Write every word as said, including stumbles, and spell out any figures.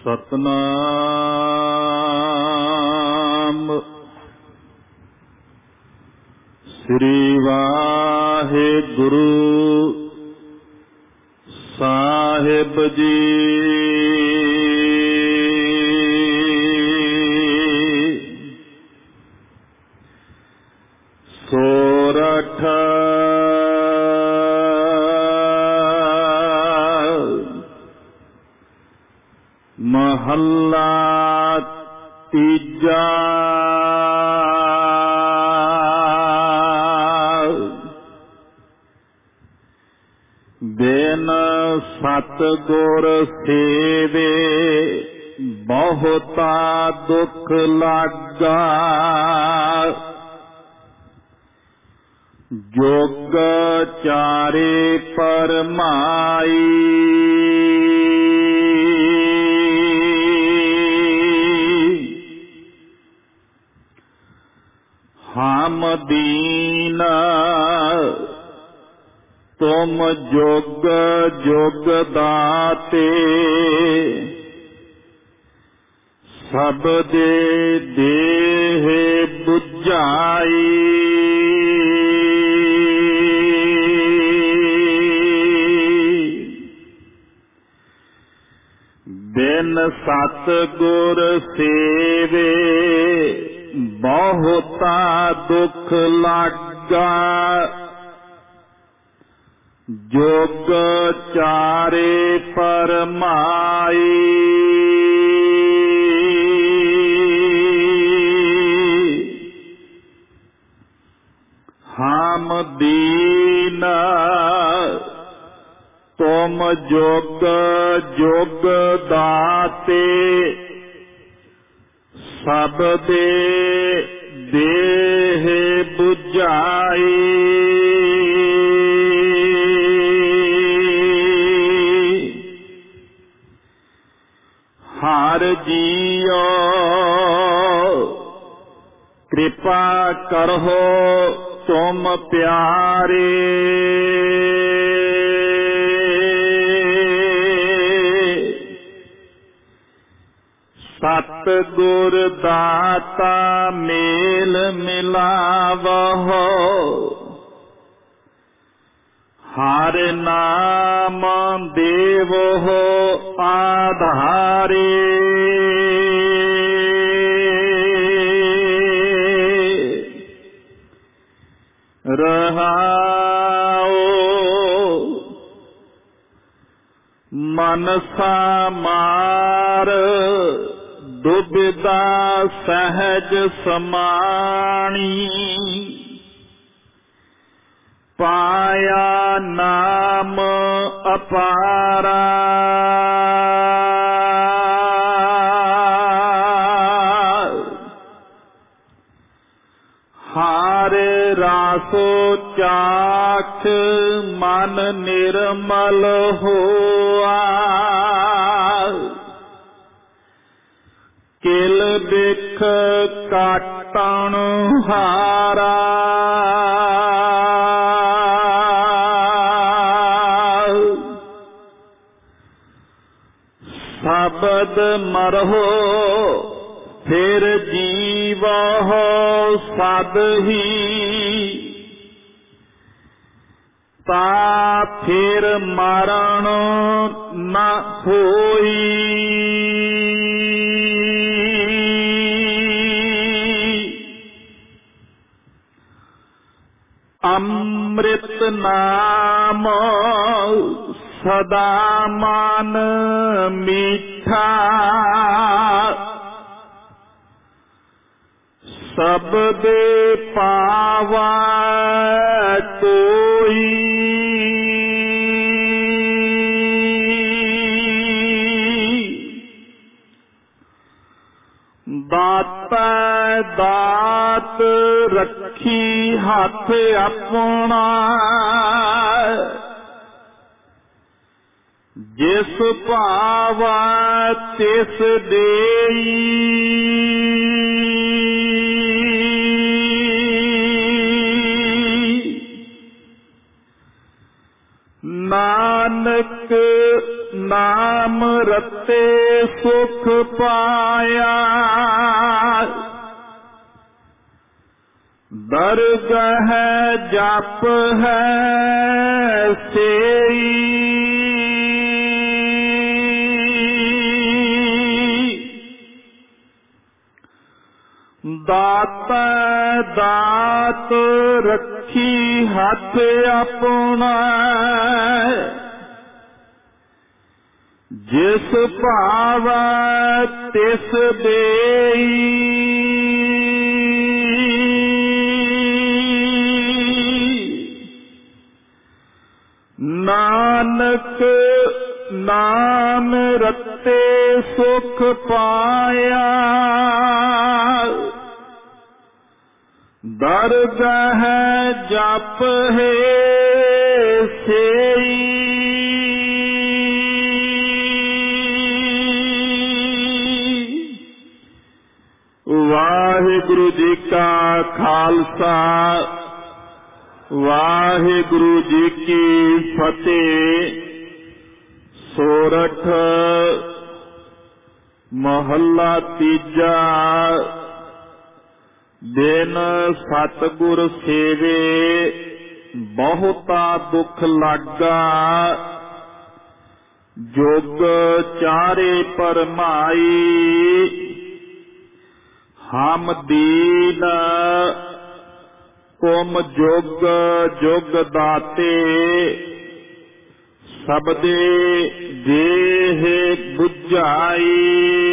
ਸਤਨਾਮ ਸ੍ਰੀ ਵਾਹਿਗੁਰੂ ਸਾਹਿਬ ਜੀ। ਸੋਰਠ ਮਹੱਲਾ ਤੀਜਾ। ਬਿਨ ਸਤਿਗੁਰ ਸੇਵੇ ਬਹੁਤਾ ਦੁੱਖ ਲਾਗਾ। ਜੋਗ ਚਾਰੇ ਪਰਮਾਈ ਹਮ ਦੀਨ ਤੁਮ ਜੋਗ ਜੋਗ ਦਾਤੇ। ਸਭ ਦੇ ਦੇਹ ਬੁਝਾਈ ਬਿਨ ਸਤਿਗੁਰ ਸੇਵੇ ਬਹੁਤਾ ਦੁੱਖ ਲਾਗਾ। ਜੋਗ ਚਾਰੇ ਪਰਮਾਈ ਹਮ ਦੀਨ ਤੁਮ ਜੋਗ ਜੋਗ ਦਾਤੇ। ਸਭ ਦੇ ਦੇਹ ਬੁਝਾਈ ਹਰ ਜੀਓ ਕਿਰਪਾ ਕਰੋ ਤੁਮ ਪਿਆਰੇ। ਸਤਿਗੁਰ ਦਾਤਾ ਮੇਲ ਮਿਲਾਵਹੁ। ਹਰ ਨਾਮ ਦੇਵਹੁ ਆਧਾਰੇ। ਰਹਾਉ ਮਨਸਾ ਮਾਰ ਦੁਬਿਧਾ ਸਹਿਜ ਸਮਾਣੀ। ਪਾਇਆ ਨਾਮ ਅਪਾਰਾ ਹਰ ਰਾਸੋ ਚਾਖ ਮਨ ਨਿਰਮਲ ਹੋਆ। ਕਿਲ ਬਿਖ ਕਾਟਣ ਹਾਰਾ ਸ਼ਬਦ ਮਰਹੁ ਫਿਰ ਜੀਵਹੁ ਸਦ ਹੀ। ਤਾ ਫਿਰ ਮਰਨ ਨ ਹੋਈ। ਅੰਮ੍ਰਿਤ ਨਾਮ ਸਦਾ ਮਨ ਮੀਠਾ। ਸਬਦੇ ਪਾਵੈ ਕੋਈ। ਦਾਤੈ ਦਾਤ ਰੱਖੀ ਹੱਥ ਆਪਣਾ। ਜਿਸ ਭਾਵੈ ਤਿਸ ਦੇਈ। ਨਾਨਕ ਨਾਮ ਰਤੇ ਸੁਖ ਪਾਇਆ। ਦਰਗਹ ਜਪ ਹੈ ਸੇਈ। ਦਾਤਾ ਦਾਤ ਰੱਖੀ ਹੱਥ ਆਪਣਾ। ਜਿਸ ਭਾਵੈ ਤਿਸ ਦੇਈ। ਨਾਨਕ ਨਾਮ ਰਤੇ ਸੁਖ ਪਾਇਆ। ਦਰਗਹ ਜਪ ਹੈ ਸੇਈ। ਵਾਹਿਗੁਰੂ ਜੀ ਕਾ ਖਾਲਸਾ ਵਾਹਿਗੁਰੂ ਜੀ ਕੀ ਫਤਿਹ। ਸੋਰਠ ਮਹੱਲਾ ਤੀਜਾ। ਬਿਨ ਸਤਿਗੁਰ ਸੇਵੇ ਬਹੁਤਾ ਦੁੱਖ ਲਾਗਾ। ਜੁਗ ਚਾਰੇ ਪਰਮਾਈ ਹਮ ਦੀਨ। ਤੁਮ ਜੁਗ ਜੁਗ ਦਾਤੇ ਸਬਦੇ ਦੇਹ ਬੁਝਾਈ।